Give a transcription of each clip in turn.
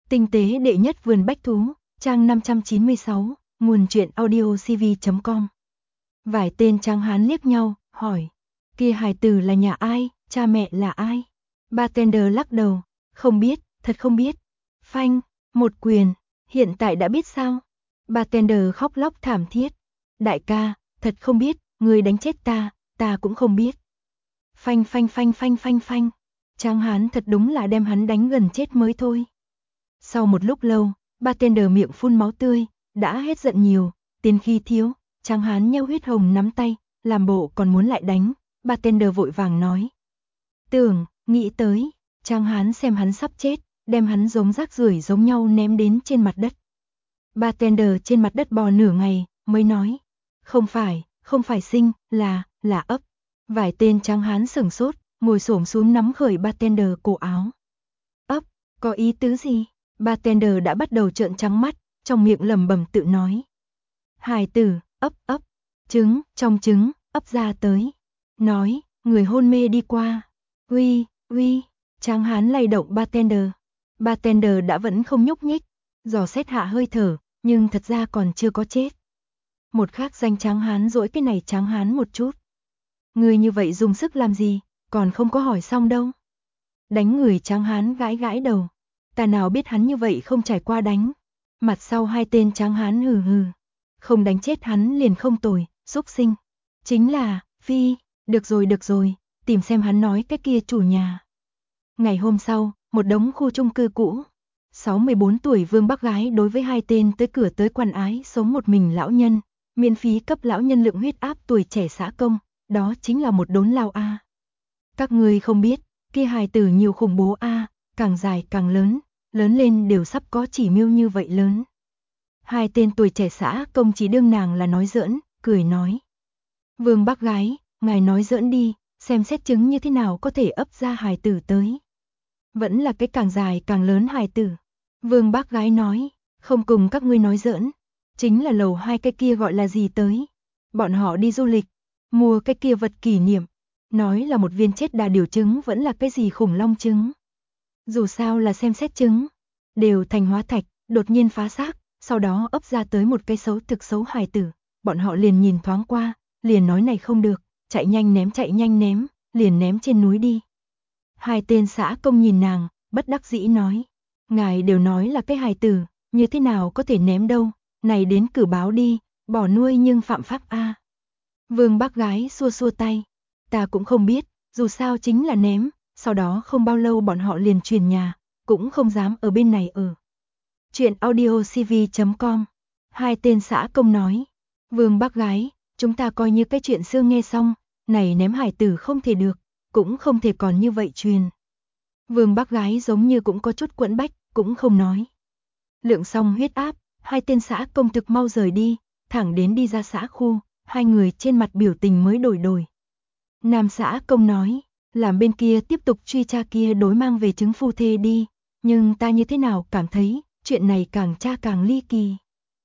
Tinh tế đệ nhất vườn bách thú, trang 596, nguồn truyện audiocv.com. Vài tên tráng hán liếc nhau, hỏi. Kia hài tử là nhà ai, cha mẹ là ai? Bartender lắc đầu, không biết, thật không biết. Phanh, một quyền, hiện tại đã biết sao? Bartender khóc lóc thảm thiết. Đại ca, thật không biết, người đánh chết ta cũng không biết. Phanh phanh phanh phanh phanh phanh. Tráng hán thật đúng là đem hắn đánh gần chết mới thôi. Sau một lúc lâu, bartender miệng phun máu tươi, đã hết giận nhiều, tiền khi thiếu, tráng hán nheo huyết hồng nắm tay, làm bộ còn muốn lại đánh, bartender vội vàng nói. Nghĩ tới, tráng hán xem hắn sắp chết, đem hắn giống rác rưởi giống nhau ném đến trên mặt đất. Bartender trên mặt đất bò nửa ngày, mới nói. Không phải sinh, là ấp. Vài tên tráng hán sửng sốt, ngồi xổm xuống nắm khởi bartender cổ áo. Ấp, có ý tứ gì? Bartender đã bắt đầu trợn trắng mắt, trong miệng lẩm bẩm tự nói. Hài tử, ấp, trứng, trong trứng, ấp ra tới. Nói, người hôn mê đi qua. Uy, tráng hán lay động bartender. Bartender đã vẫn không nhúc nhích, dò xét hạ hơi thở, nhưng thật ra còn chưa có chết. Một khác danh tráng hán dỗi cái này tráng hán một chút. Người như vậy dùng sức làm gì, còn không có hỏi xong đâu. Đánh người tráng hán gãi gãi đầu. Ta nào biết hắn như vậy không trải qua đánh. Mặt sau hai tên tráng hán hừ hừ. Không đánh chết hắn liền không tồi, xúc sinh. Chính là, phi, được rồi, tìm xem hắn nói cái kia chủ nhà. Ngày hôm sau, một đống khu chung cư cũ. 64 tuổi vương bác gái đối với hai tên tới cửa tới quan ái sống một mình lão nhân, miễn phí cấp lão nhân lượng huyết áp tuổi trẻ xã công, đó chính là một đốn lao a. Các ngươi không biết, kia hài tử nhiều khủng bố a, càng dài càng lớn lên đều sắp có chỉ miêu như vậy lớn. Hai tên tuổi trẻ xã công chỉ đương nàng là nói giỡn, cười nói. Vương bác gái, ngài nói giỡn đi, xem xét chứng như thế nào có thể ấp ra hài tử tới. Vẫn là cái càng dài càng lớn hài tử. Vương bác gái nói, không cùng các ngươi nói giỡn, chính là lầu hai cái kia gọi là gì tới. Bọn họ đi du lịch, mua cái kia vật kỷ niệm, nói là một viên chết đà điểu trứng vẫn là cái gì khủng long trứng. Dù sao là xem xét trứng, đều thành hóa thạch, đột nhiên phá xác, sau đó ấp ra tới một cái thực xấu hài tử, bọn họ liền nhìn thoáng qua, liền nói này không được, chạy nhanh ném, liền ném trên núi đi. Hai tên xã công nhìn nàng, bất đắc dĩ nói, ngài đều nói là cái hài tử, như thế nào có thể ném đâu, này đến cử báo đi, bỏ nuôi nhưng phạm pháp a. Vương bác gái xua tay, ta cũng không biết, dù sao chính là ném, sau đó không bao lâu bọn họ liền chuyển nhà, cũng không dám ở bên này ở. Chuyện audiocv.com. Hai tên xã công nói, Vương bác gái, chúng ta coi như cái chuyện xưa nghe xong, này ném hải tử không thể được, cũng không thể còn như vậy truyền. Vương bác gái giống như cũng có chút quẫn bách, cũng không nói. Lượng xong huyết áp, hai tên xã công thực mau rời đi, thẳng đến đi ra xã khu, hai người trên mặt biểu tình mới đổi. Nam xã công nói, làm bên kia tiếp tục truy tra kia đối mang về chứng phu thê đi, nhưng ta như thế nào cảm thấy, chuyện này càng tra càng ly kỳ.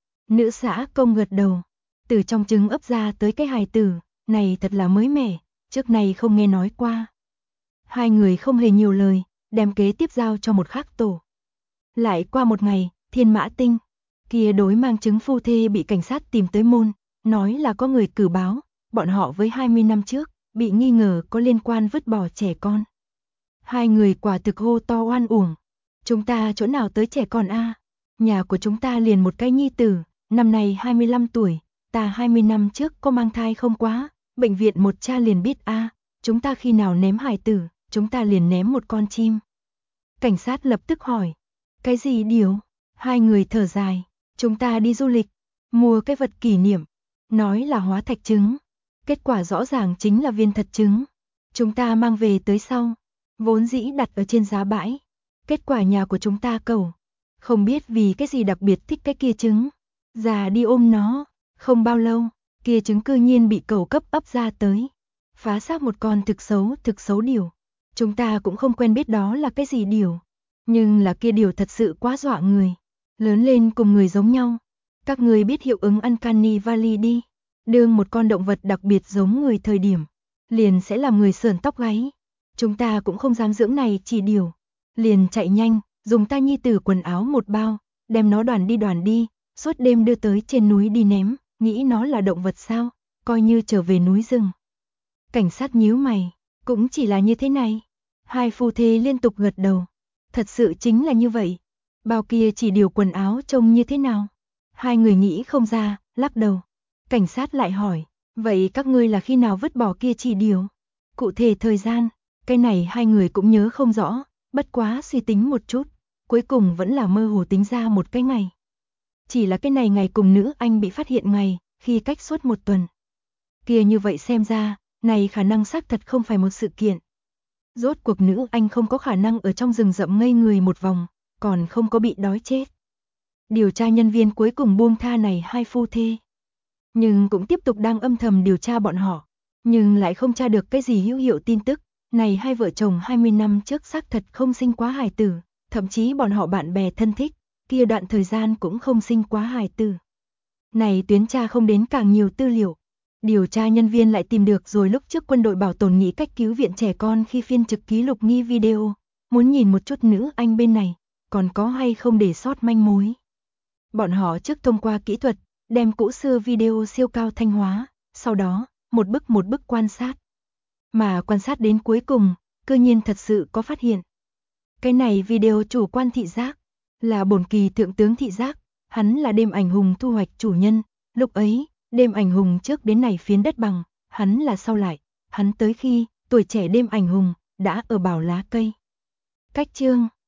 Nữ xã công gật đầu, từ trong trứng ấp ra tới cái hài tử, này thật là mới mẻ, trước này không nghe nói qua. Hai người không hề nhiều lời, đem kế tiếp giao cho một khác tổ. Lại qua một ngày, Thiên Mã Tinh, kia đối mang chứng phu thê bị cảnh sát tìm tới môn, nói là có người cử báo, bọn họ với 20 năm trước, bị nghi ngờ có liên quan vứt bỏ trẻ con. Hai người quả thực hô to oan uổng. Chúng ta chỗ nào tới trẻ con a? Nhà của chúng ta liền một cái nhi tử, năm nay 25 tuổi, ta 20 năm trước có mang thai không quá, bệnh viện một cha liền biết a, chúng ta khi nào ném hài tử, chúng ta liền ném một con chim. Cảnh sát lập tức hỏi, cái gì điều? Hai người thở dài, chúng ta đi du lịch, mua cái vật kỷ niệm, nói là hóa thạch trứng. Kết quả rõ ràng chính là viên thật trứng. Chúng ta mang về tới sau, vốn dĩ đặt ở trên giá bãi. Kết quả nhà của chúng ta cầu, không biết vì cái gì đặc biệt thích cái kia trứng. Già đi ôm nó, không bao lâu, kia trứng cư nhiên bị cầu cấp ấp ra tới. Phá xác một con thực xấu điểu. Chúng ta cũng không quen biết đó là cái gì điểu. Nhưng là kia điểu thật sự quá dọa người. Lớn lên cùng người giống nhau. Các người biết hiệu ứng Uncanny Valley đi. Đương một con động vật đặc biệt giống người thời điểm, liền sẽ làm người sởn tóc gáy. Chúng ta cũng không dám dưỡng này chỉ điểu. Liền chạy nhanh, dùng ta nhi tử quần áo một bao, đem nó đoàn đi, suốt đêm đưa tới trên núi đi ném, nghĩ nó là động vật sao, coi như trở về núi rừng. Cảnh sát nhíu mày, cũng chỉ là như thế này. Hai phu thê liên tục gật đầu, thật sự chính là như vậy. Bao kia chỉ điều quần áo trông như thế nào? Hai người nghĩ không ra, lắc đầu. Cảnh sát lại hỏi, vậy các ngươi là khi nào vứt bỏ kia chỉ điều? Cụ thể thời gian, cái này hai người cũng nhớ không rõ, bất quá suy tính một chút, cuối cùng vẫn là mơ hồ tính ra một cái ngày. Chỉ là cái này ngày cùng nữ anh bị phát hiện ngày, khi cách suốt một tuần. Kia như vậy xem ra, này khả năng xác thật không phải một sự kiện. Rốt cuộc nữ anh không có khả năng ở trong rừng rậm ngây người một vòng, còn không có bị đói chết. Điều tra nhân viên cuối cùng buông tha này hai phu thê. Nhưng cũng tiếp tục đang âm thầm điều tra bọn họ. Nhưng lại không tra được cái gì hữu hiệu tin tức. Này hai vợ chồng 20 năm trước xác thật không sinh quá hài tử. Thậm chí bọn họ bạn bè thân thích, kia đoạn thời gian cũng không sinh quá hài tử. Này tuyến tra không đến càng nhiều tư liệu. Điều tra nhân viên lại tìm được rồi lúc trước quân đội bảo tồn nghĩ cách cứu viện trẻ con khi phiên trực ký lục nghi video. Muốn nhìn một chút nữ anh bên này, còn có hay không để sót manh mối. Bọn họ trước thông qua kỹ thuật, đem cũ xưa video siêu cao thanh hóa, sau đó, một bức quan sát. Mà quan sát đến cuối cùng, cơ nhiên thật sự có phát hiện. Cái này video chủ quan thị giác, là bổn kỳ thượng tướng thị giác, hắn là đêm ảnh hùng thu hoạch chủ nhân, lúc ấy, đêm ảnh hùng trước đến này phiến đất bằng, hắn là sau lại, hắn tới khi, tuổi trẻ đêm ảnh hùng, đã ở bảo lá cây. Cách chương